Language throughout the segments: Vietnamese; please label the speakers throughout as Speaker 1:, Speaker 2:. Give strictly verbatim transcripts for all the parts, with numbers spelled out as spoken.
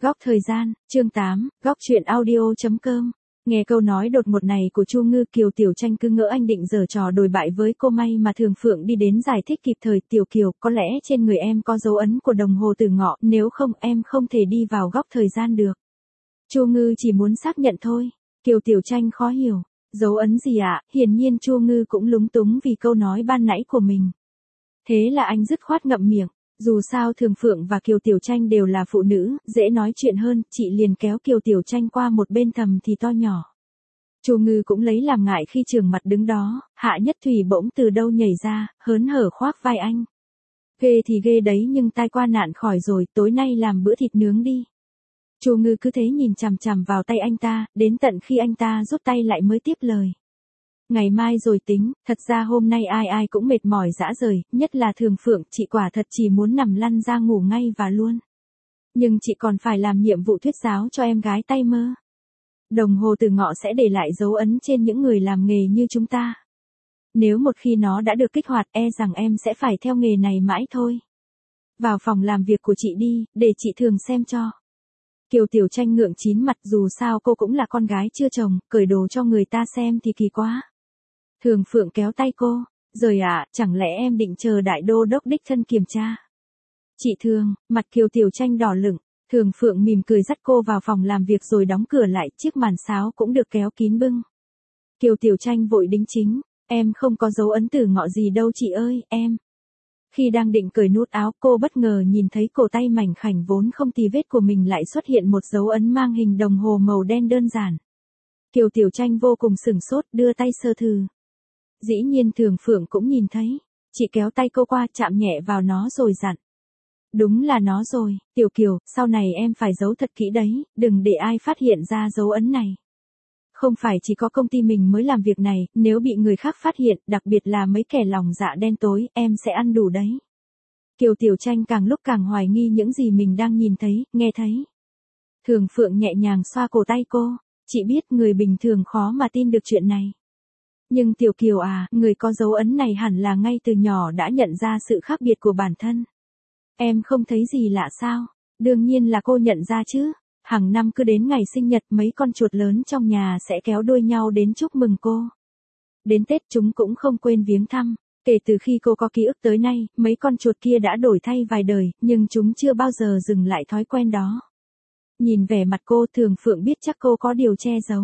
Speaker 1: Góc thời gian, chương tám, góc truyện audio.com. Nghe câu nói đột ngột này của Chu Ngư, Kiều Tiểu Tranh cứ ngỡ anh định giở trò đồi bại với cô, may mà Thường Phượng đi đến giải thích kịp thời. Tiểu Kiều, có lẽ trên người em có dấu ấn của đồng hồ Tử Ngọ, nếu không em không thể đi vào góc thời gian được. Chu Ngư chỉ muốn xác nhận thôi. Kiều Tiểu Tranh khó hiểu. Dấu ấn gì ạ? À? Hiển nhiên Chu Ngư cũng lúng túng vì câu nói ban nãy của mình. Thế là anh dứt khoát ngậm miệng. Dù sao Thường Phượng và Kiều Tiểu Tranh đều là phụ nữ, dễ nói chuyện hơn, chị liền kéo Kiều Tiểu Tranh qua một bên thầm thì to nhỏ. Chu Ngư cũng lấy làm ngại khi trường mặt đứng đó, Hạ Nhất Thủy bỗng từ đâu nhảy ra, hớn hở khoác vai anh. Ghê thì ghê đấy, nhưng tai qua nạn khỏi rồi, tối nay làm bữa thịt nướng đi. Chu Ngư cứ thế nhìn chằm chằm vào tay anh ta, đến tận khi anh ta rút tay lại mới tiếp lời. Ngày mai rồi tính, thật ra hôm nay ai ai cũng mệt mỏi rã rời, nhất là Thường Phượng, chị quả thật chỉ muốn nằm lăn ra ngủ ngay và luôn. Nhưng chị còn phải làm nhiệm vụ thuyết giáo cho em gái tay mơ. Đồng hồ Tử Ngọ sẽ để lại dấu ấn trên những người làm nghề như chúng ta. Nếu một khi nó đã được kích hoạt, e rằng em sẽ phải theo nghề này mãi thôi. Vào phòng làm việc của chị đi, để chị Thường xem cho. Kiều Tiểu Tranh ngượng chín mặt, dù sao cô cũng là con gái chưa chồng, cởi đồ cho người ta xem thì kỳ quá. Thường Phượng kéo tay cô, rồi ạ, à, chẳng lẽ em định chờ đại đô đốc đích thân kiểm tra? Chị Thường, mặt Kiều Tiểu Tranh đỏ lửng, Thường Phượng mỉm cười dắt cô vào phòng làm việc rồi đóng cửa lại, chiếc màn sáo cũng được kéo kín bưng. Kiều Tiểu Tranh vội đính chính, em không có dấu ấn Tử Ngọ gì đâu chị ơi, em. Khi đang định cởi nút áo, cô bất ngờ nhìn thấy cổ tay mảnh khảnh vốn không tì vết của mình lại xuất hiện một dấu ấn mang hình đồng hồ màu đen đơn giản. Kiều Tiểu Tranh vô cùng sửng sốt, đưa tay sơ thử. Dĩ nhiên Thường Phượng cũng nhìn thấy, chị kéo tay cô qua, chạm nhẹ vào nó rồi dặn. Đúng là nó rồi, Tiểu Kiều, sau này em phải giấu thật kỹ đấy, đừng để ai phát hiện ra dấu ấn này. Không phải chỉ có công ty mình mới làm việc này, nếu bị người khác phát hiện, đặc biệt là mấy kẻ lòng dạ đen tối, em sẽ ăn đủ đấy. Kiều Tiểu Tranh càng lúc càng hoài nghi những gì mình đang nhìn thấy, nghe thấy. Thường Phượng nhẹ nhàng xoa cổ tay cô, chị biết người bình thường khó mà tin được chuyện này. Nhưng Tiểu Kiều à, người có dấu ấn này hẳn là ngay từ nhỏ đã nhận ra sự khác biệt của bản thân. Em không thấy gì lạ sao? Đương nhiên là cô nhận ra chứ. Hàng năm cứ đến ngày sinh nhật mấy con chuột lớn trong nhà sẽ kéo đuôi nhau đến chúc mừng cô. Đến Tết chúng cũng không quên viếng thăm. Kể từ khi cô có ký ức tới nay, mấy con chuột kia đã đổi thay vài đời, nhưng chúng chưa bao giờ dừng lại thói quen đó. Nhìn vẻ mặt cô, Thường Phượng biết chắc cô có điều che giấu.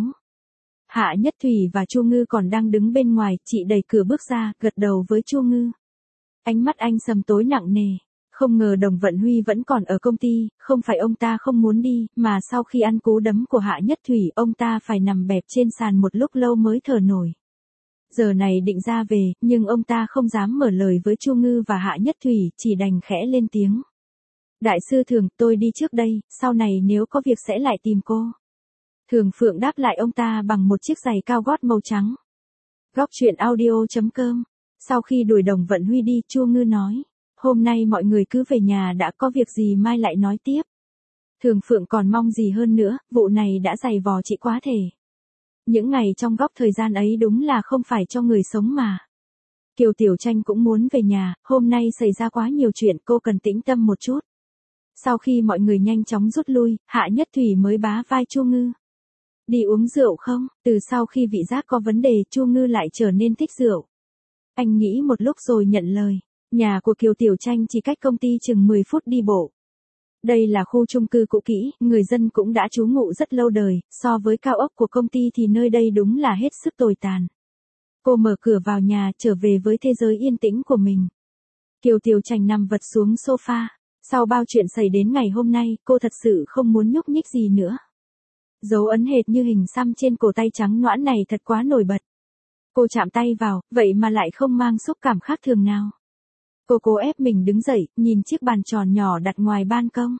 Speaker 1: Hạ Nhất Thủy và Chu Ngư còn đang đứng bên ngoài, chị đẩy cửa bước ra, gật đầu với Chu Ngư. Ánh mắt anh sầm tối nặng nề. Không ngờ Đồng Vận Huy vẫn còn ở công ty, không phải ông ta không muốn đi, mà sau khi ăn cú đấm của Hạ Nhất Thủy, ông ta phải nằm bẹp trên sàn một lúc lâu mới thở nổi. Giờ này định ra về, nhưng ông ta không dám mở lời với Chu Ngư và Hạ Nhất Thủy, chỉ đành khẽ lên tiếng. Đại sư Thường, tôi đi trước đây, sau này nếu có việc sẽ lại tìm cô. Thường Phượng đáp lại ông ta bằng một chiếc giày cao gót màu trắng. Góc truyện audio.com. Sau khi đuổi Đồng Vận Huy đi, Chu Ngư nói. Hôm nay mọi người cứ về nhà đã, có việc gì mai lại nói tiếp. Thường Phượng còn mong gì hơn nữa, vụ này đã dày vò chị quá thể. Những ngày trong góc thời gian ấy đúng là không phải cho người sống mà. Kiều Tiểu Tranh cũng muốn về nhà, hôm nay xảy ra quá nhiều chuyện, cô cần tĩnh tâm một chút. Sau khi mọi người nhanh chóng rút lui, Hạ Nhất Thủy mới bá vai Chu Ngư. Đi uống rượu không? Từ sau khi vị giác có vấn đề, Chu Ngư lại trở nên thích rượu. Anh nghĩ một lúc rồi nhận lời. Nhà của Kiều Tiểu Tranh chỉ cách công ty chừng mười phút đi bộ. Đây là khu chung cư cũ kỹ, người dân cũng đã trú ngụ rất lâu đời, so với cao ốc của công ty thì nơi đây đúng là hết sức tồi tàn. Cô mở cửa vào nhà, trở về với thế giới yên tĩnh của mình. Kiều Tiểu Tranh nằm vật xuống sofa. Sau bao chuyện xảy đến ngày hôm nay, cô thật sự không muốn nhúc nhích gì nữa. Dấu ấn hệt như hình xăm trên cổ tay trắng nõn này thật quá nổi bật. Cô chạm tay vào, vậy mà lại không mang xúc cảm khác thường nào. Cô cố ép mình đứng dậy, nhìn chiếc bàn tròn nhỏ đặt ngoài ban công.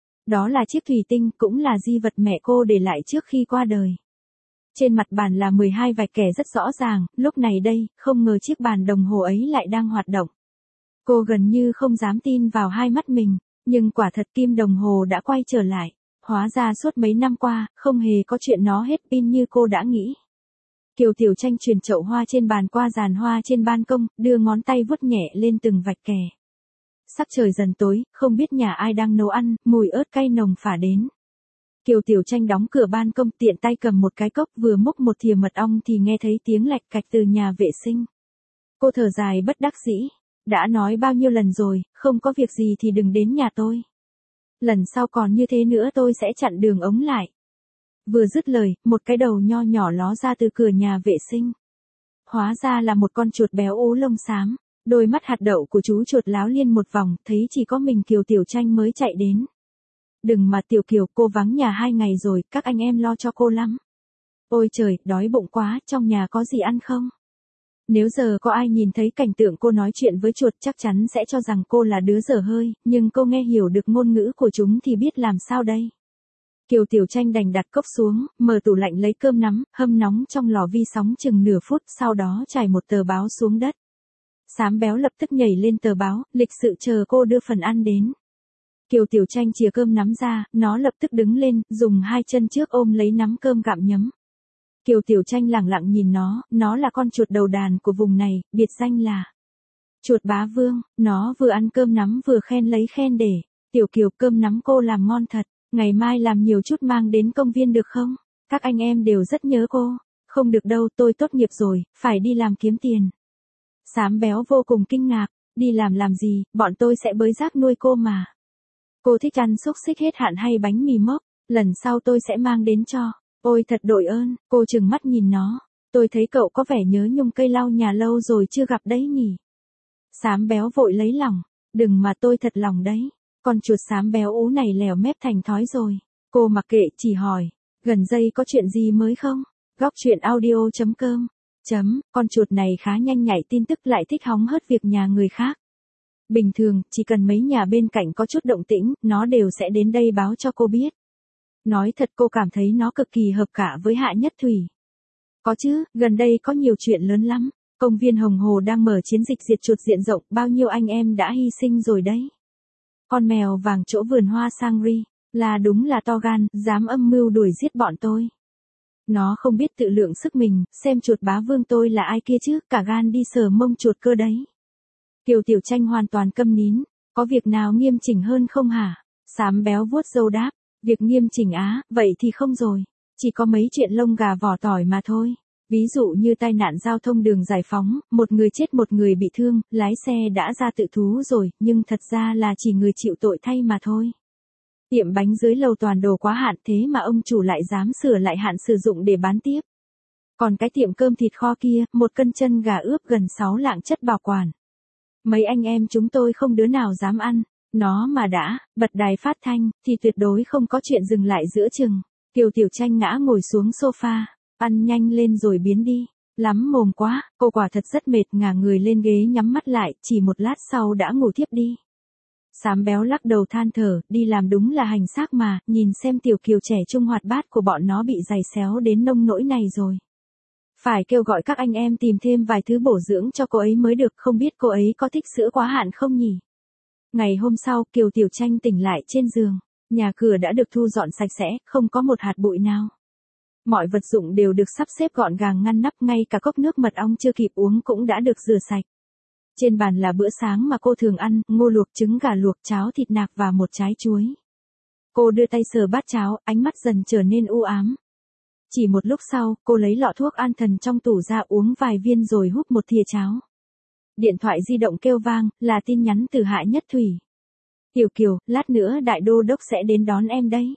Speaker 1: Đó là chiếc thủy tinh, cũng là di vật mẹ cô để lại trước khi qua đời. Trên mặt bàn là mười hai vạch kẻ rất rõ ràng, lúc này đây, không ngờ chiếc bàn đồng hồ ấy lại đang hoạt động. Cô gần như không dám tin vào hai mắt mình, nhưng quả thật kim đồng hồ đã quay trở lại. Hóa ra suốt mấy năm qua, không hề có chuyện nó hết pin như cô đã nghĩ. Kiều Tiểu Tranh truyền chậu hoa trên bàn qua giàn hoa trên ban công, đưa ngón tay vuốt nhẹ lên từng vạch kẻ. Sắc trời dần tối, không biết nhà ai đang nấu ăn, mùi ớt cay nồng phả đến. Kiều Tiểu Tranh đóng cửa ban công, tiện tay cầm một cái cốc vừa múc một thìa mật ong thì nghe thấy tiếng lạch cạch từ nhà vệ sinh. Cô thở dài bất đắc dĩ. Đã nói bao nhiêu lần rồi, không có việc gì thì đừng đến nhà tôi. Lần sau còn như thế nữa tôi sẽ chặn đường ống lại. Vừa dứt lời, một cái đầu nho nhỏ ló ra từ cửa nhà vệ sinh. Hóa ra là một con chuột béo ú lông xám. Đôi mắt hạt đậu của chú chuột láo liên một vòng, thấy chỉ có mình Kiều Tiểu Tranh mới chạy đến. Đừng mà Tiểu Kiều, cô vắng nhà hai ngày rồi, các anh em lo cho cô lắm. Ôi trời, đói bụng quá, trong nhà có gì ăn không? Nếu giờ có ai nhìn thấy cảnh tượng cô nói chuyện với chuột chắc chắn sẽ cho rằng cô là đứa dở hơi, nhưng cô nghe hiểu được ngôn ngữ của chúng thì biết làm sao đây. Kiều Tiểu Tranh đành đặt cốc xuống, mở tủ lạnh lấy cơm nắm, hâm nóng trong lò vi sóng chừng nửa phút, sau đó trải một tờ báo xuống đất. Xám béo lập tức nhảy lên tờ báo, lịch sự chờ cô đưa phần ăn đến. Kiều Tiểu Tranh chìa cơm nắm ra, nó lập tức đứng lên, dùng hai chân trước ôm lấy nắm cơm gặm nhấm. Kiều Tiểu Tranh lẳng lặng nhìn nó, nó là con chuột đầu đàn của vùng này, biệt danh là chuột bá vương. Nó vừa ăn cơm nắm vừa khen lấy khen để. Tiểu Kiều, cơm nắm cô làm ngon thật, ngày mai làm nhiều chút mang đến công viên được không? Các anh em đều rất nhớ cô. Không được đâu, tôi tốt nghiệp rồi, phải đi làm kiếm tiền. Xám béo vô cùng kinh ngạc, đi làm làm gì, bọn tôi sẽ bới rác nuôi cô mà. Cô thích ăn xúc xích hết hạn hay bánh mì mốc, lần sau tôi sẽ mang đến cho. Ôi thật đội ơn, cô trừng mắt nhìn nó. Tôi thấy cậu có vẻ nhớ nhung cây lau nhà lâu rồi chưa gặp đấy nhỉ. Xám béo vội lấy lòng, đừng mà tôi thật lòng đấy. Con chuột xám béo ú này lèo mép thành thói rồi. Cô mặc kệ, chỉ hỏi, gần đây có chuyện gì mới không? Góc chuyện audio chấm com. Chấm, con chuột này khá nhanh nhạy tin tức, lại thích hóng hớt việc nhà người khác. Bình thường, chỉ cần mấy nhà bên cạnh có chút động tĩnh, nó đều sẽ đến đây báo cho cô biết. Nói thật cô cảm thấy nó cực kỳ hợp cả với Hạ Nhất Thủy. Có chứ, gần đây có nhiều chuyện lớn lắm. Công viên Hồng Hồ đang mở chiến dịch diệt chuột diện rộng, bao nhiêu anh em đã hy sinh rồi đấy. Con mèo vàng chỗ vườn hoa Sangri, là đúng là to gan, dám âm mưu đuổi giết bọn tôi. Nó không biết tự lượng sức mình, xem chuột bá vương tôi là ai kia chứ, cả gan đi sờ mông chuột cơ đấy. Kiều Tiểu Tranh hoàn toàn câm nín, có việc nào nghiêm chỉnh hơn không hả? Xám béo vuốt râu đáp, việc nghiêm chỉnh á, vậy thì không rồi, chỉ có mấy chuyện lông gà vỏ tỏi mà thôi. Ví dụ như tai nạn giao thông đường giải phóng, một người chết một người bị thương, lái xe đã ra tự thú rồi, nhưng thật ra là chỉ người chịu tội thay mà thôi. Tiệm bánh dưới lầu toàn đồ quá hạn, thế mà ông chủ lại dám sửa lại hạn sử dụng để bán tiếp. Còn cái tiệm cơm thịt kho kia, một cân chân gà ướp gần sáu lạng chất bảo quản. Mấy anh em chúng tôi không đứa nào dám ăn, nó mà đã bật đài phát thanh thì tuyệt đối không có chuyện dừng lại giữa chừng. Kiều Tiểu Tranh ngã ngồi xuống sofa, ăn nhanh lên rồi biến đi. Lắm mồm quá, cô quả thật rất mệt, ngả người lên ghế nhắm mắt lại, chỉ một lát sau đã ngủ thiếp đi. Xám béo lắc đầu than thở, đi làm đúng là hành xác mà, nhìn xem Tiểu Kiều trẻ trung hoạt bát của bọn nó bị giày xéo đến nông nỗi này rồi. Phải kêu gọi các anh em tìm thêm vài thứ bổ dưỡng cho cô ấy mới được, không biết cô ấy có thích sữa quá hạn không nhỉ? Ngày hôm sau, Kiều Tiểu Tranh tỉnh lại trên giường, nhà cửa đã được thu dọn sạch sẽ, không có một hạt bụi nào. Mọi vật dụng đều được sắp xếp gọn gàng ngăn nắp, ngay cả cốc nước mật ong chưa kịp uống cũng đã được rửa sạch. Trên bàn là bữa sáng mà cô thường ăn, ngô luộc, trứng gà luộc, cháo thịt nạc và một trái chuối. Cô đưa tay sờ bát cháo, ánh mắt dần trở nên u ám. Chỉ một lúc sau, cô lấy lọ thuốc an thần trong tủ ra uống vài viên rồi húp một thìa cháo. Điện thoại di động kêu vang, là tin nhắn từ Hạ Nhất Thủy. Tiểu Kiều, lát nữa đại đô đốc sẽ đến đón em đấy.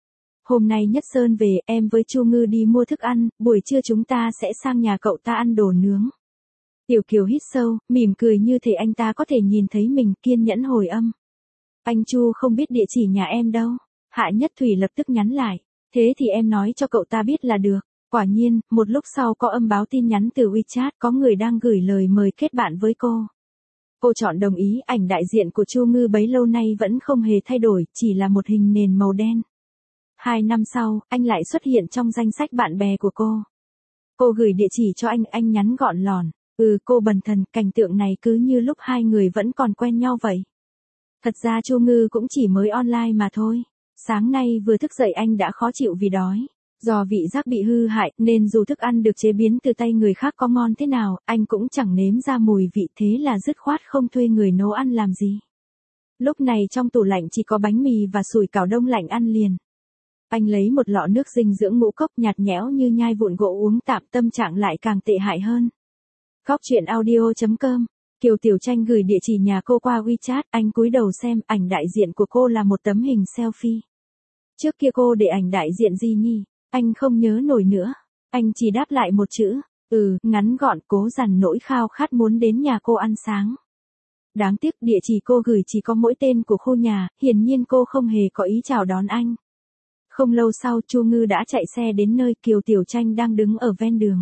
Speaker 1: Hôm nay Nhất Sơn về, em với Chu Ngư đi mua thức ăn, buổi trưa chúng ta sẽ sang nhà cậu ta ăn đồ nướng. Tiểu Kiều hít sâu, mỉm cười như thể anh ta có thể nhìn thấy mình, kiên nhẫn hồi âm. Anh Chu không biết địa chỉ nhà em đâu. Hạ Nhất Thủy lập tức nhắn lại. Thế thì em nói cho cậu ta biết là được. Quả nhiên, một lúc sau có âm báo tin nhắn từ WeChat, có người đang gửi lời mời kết bạn với cô. Cô chọn đồng ý, ảnh đại diện của Chu Ngư bấy lâu nay vẫn không hề thay đổi, chỉ là một hình nền màu đen. Hai năm sau, anh lại xuất hiện trong danh sách bạn bè của cô. Cô gửi địa chỉ cho anh, anh nhắn gọn lòn. Ừ, cô bần thần, cảnh tượng này cứ như lúc hai người vẫn còn quen nhau vậy. Thật ra Chu Ngư cũng chỉ mới online mà thôi. Sáng nay vừa thức dậy anh đã khó chịu vì đói. Do vị giác bị hư hại, nên dù thức ăn được chế biến từ tay người khác có ngon thế nào, anh cũng chẳng nếm ra mùi vị, thế là dứt khoát không thuê người nấu ăn làm gì. Lúc này trong tủ lạnh chỉ có bánh mì và sủi cảo đông lạnh ăn liền. Anh lấy một lọ nước dinh dưỡng ngũ cốc nhạt nhẽo như nhai vụn gỗ uống tạm, tâm trạng lại càng tệ hại hơn. Góc truyện audio chấm com. Kiều Tiểu Tranh gửi địa chỉ nhà cô qua WeChat, anh cúi đầu xem, ảnh đại diện của cô là một tấm hình selfie. Trước kia cô để ảnh đại diện gì nhỉ? Anh không nhớ nổi nữa. Anh chỉ đáp lại một chữ, ừ, ngắn gọn, cố dằn nỗi khao khát muốn đến nhà cô ăn sáng. Đáng tiếc địa chỉ cô gửi chỉ có mỗi tên của khu nhà, hiển nhiên cô không hề có ý chào đón anh. Không lâu sau, Chu Ngư đã chạy xe đến nơi Kiều Tiểu Tranh đang đứng ở ven đường.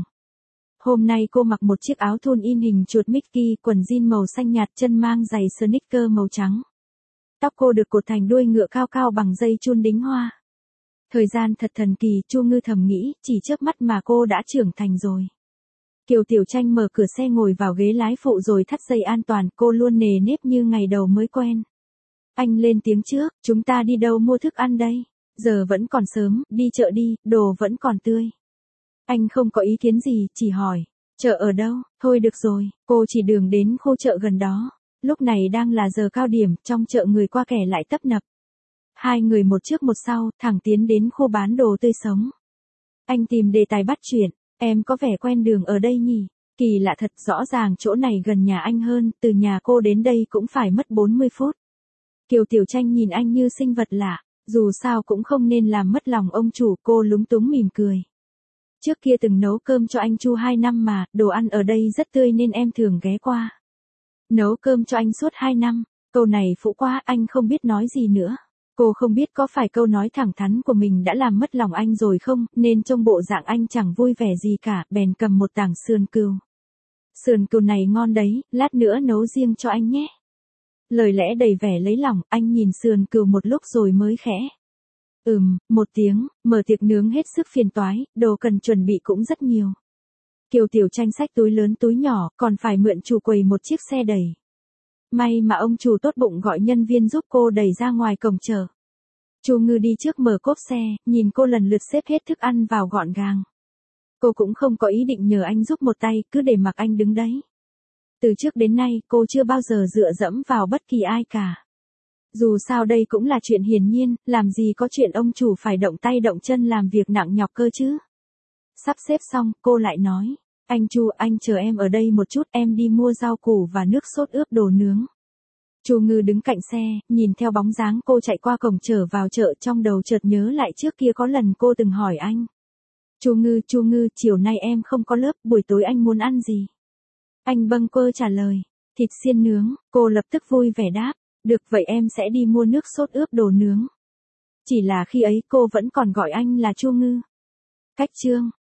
Speaker 1: Hôm nay cô mặc một chiếc áo thun in hình chuột Mickey, quần jean màu xanh nhạt, chân mang giày sneaker màu trắng. Tóc cô được cột thành đuôi ngựa cao cao bằng dây chun đính hoa. Thời gian thật thần kỳ, Chu Ngư thầm nghĩ, chỉ chớp mắt mà cô đã trưởng thành rồi. Kiều Tiểu Tranh mở cửa xe ngồi vào ghế lái phụ rồi thắt dây an toàn, cô luôn nề nếp như ngày đầu mới quen. Anh lên tiếng trước, chúng ta đi đâu mua thức ăn đây? Giờ vẫn còn sớm, đi chợ đi, đồ vẫn còn tươi. Anh không có ý kiến gì, chỉ hỏi, chợ ở đâu? Thôi được rồi, cô chỉ đường đến khu chợ gần đó. Lúc này đang là giờ cao điểm, trong chợ người qua kẻ lại tấp nập. Hai người một trước một sau, thẳng tiến đến khu bán đồ tươi sống. Anh tìm đề tài bắt chuyện, em có vẻ quen đường ở đây nhỉ? Kỳ lạ thật, rõ ràng chỗ này gần nhà anh hơn, từ nhà cô đến đây cũng phải mất bốn mươi phút. Kiều Tiểu Tranh nhìn anh như sinh vật lạ, dù sao cũng không nên làm mất lòng ông chủ, cô lúng túng mỉm cười. Trước kia từng nấu cơm cho anh Chu hai năm mà, đồ ăn ở đây rất tươi nên em thường ghé qua. Nấu cơm cho anh suốt hai năm, câu này phũ quá, anh không biết nói gì nữa. Cô không biết có phải câu nói thẳng thắn của mình đã làm mất lòng anh rồi không, nên trong bộ dạng anh chẳng vui vẻ gì cả, bèn cầm một tảng sườn cừu. Sườn cừu này ngon đấy, lát nữa nấu riêng cho anh nhé. Lời lẽ đầy vẻ lấy lòng, anh nhìn sườn cừu một lúc rồi mới khẽ. Ừm, một tiếng, mở tiệc nướng hết sức phiền toái, đồ cần chuẩn bị cũng rất nhiều. Kiều Tiểu Tranh xách túi lớn túi nhỏ, còn phải mượn chủ quầy một chiếc xe đẩy. May mà ông chủ tốt bụng gọi nhân viên giúp cô đẩy ra ngoài cổng chợ. Chu Ngư đi trước mở cốp xe, nhìn cô lần lượt xếp hết thức ăn vào gọn gàng. Cô cũng không có ý định nhờ anh giúp một tay, cứ để mặc anh đứng đấy. Từ trước đến nay, cô chưa bao giờ dựa dẫm vào bất kỳ ai cả. Dù sao đây cũng là chuyện hiển nhiên, làm gì có chuyện ông chủ phải động tay động chân làm việc nặng nhọc cơ chứ. Sắp xếp xong, cô lại nói, anh Chu, anh chờ em ở đây một chút, em đi mua rau củ và nước sốt ướp đồ nướng. Chu Ngư đứng cạnh xe, nhìn theo bóng dáng cô chạy qua cổng trở vào chợ, trong đầu chợt nhớ lại trước kia có lần cô từng hỏi anh. Chu Ngư, Chu Ngư, chiều nay em không có lớp, buổi tối anh muốn ăn gì? Anh bâng quơ trả lời, thịt xiên nướng, cô lập tức vui vẻ đáp, được vậy em sẽ đi mua nước sốt ướp đồ nướng. Chỉ là khi ấy cô vẫn còn gọi anh là Chu Ngư. Cách chương